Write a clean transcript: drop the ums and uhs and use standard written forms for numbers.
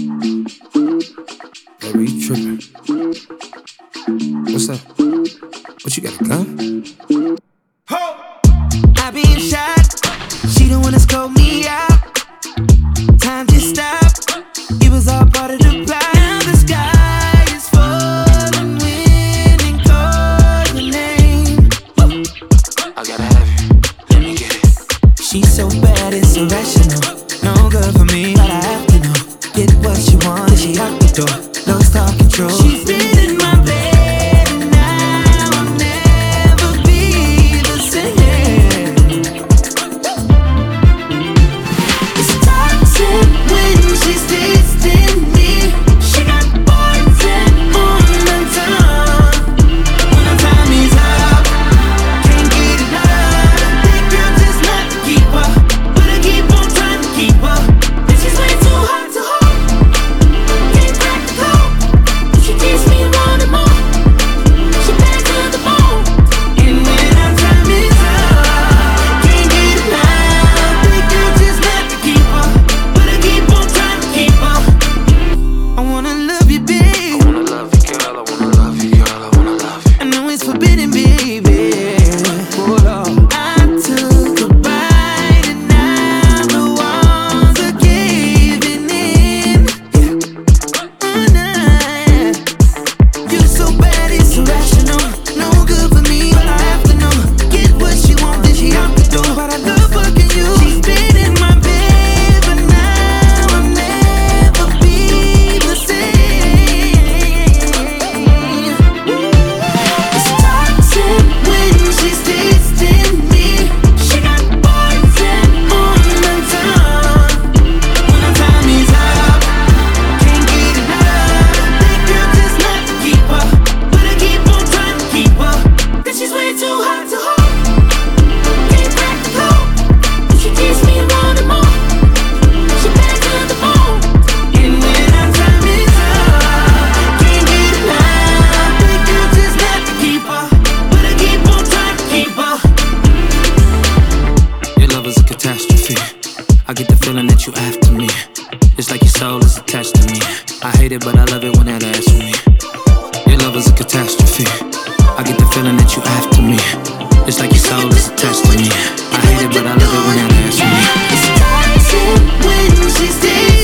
Baby, you tripping. What's up? What you got, a gun? I been shot. She the one that scope me out. Time just stopped. It was all part of the plan. Now the sky is falling, wind and calling your name. I gotta have you. Let me get it. She's so bad, it's irrational. No good for me, but I have to know. Get what she wants, she out the door. Lost all control. She's been in my bed, and now I'll never be the same. It's toxic when she's tasting me. She got poison on the tongue. When the time is up, can't get enough. That girl just not to keep up, but I keep on trying to keep up. And she's way too hot to hold. Can't crack the code. She keeps me wanting more. She back to the bone. And when our time is up, can't get enough. That girl just not to keep up, but I keep on trying to keep up. I wanna love you, babe. I wanna love you, girl. I wanna love you, girl. I wanna love you. I know it's forbidden, baby. Hold on. I took a bite and now the walls are caving in. You're so bad, it's irrational. No good for me, but I have to know. Get what she wants, then she out the door. But I love fucking you. She's been in my bed, but now I'll never be the same. It's toxic when she's tasting me. She got poison on the tongue. When the time is up, can't get enough. That girl just not to keep up, but I keep on trying to keep up. That she's way too hot to hold. Can't crack the code. She keeps me wanting more. She back to the bone. And when our time is up, can't get enough. That girl just not to keep up, but I keep on trying to keep up. Your love is a catastrophe. I get the feeling that you after me. It's like your soul is attached to me. I hate it, but I love it when that ass for me. Your love is a catastrophe. I get the feeling that you after me. It's like your soul is attached to me. I hate it, but I love it when that ass for me. It's toxic when she stays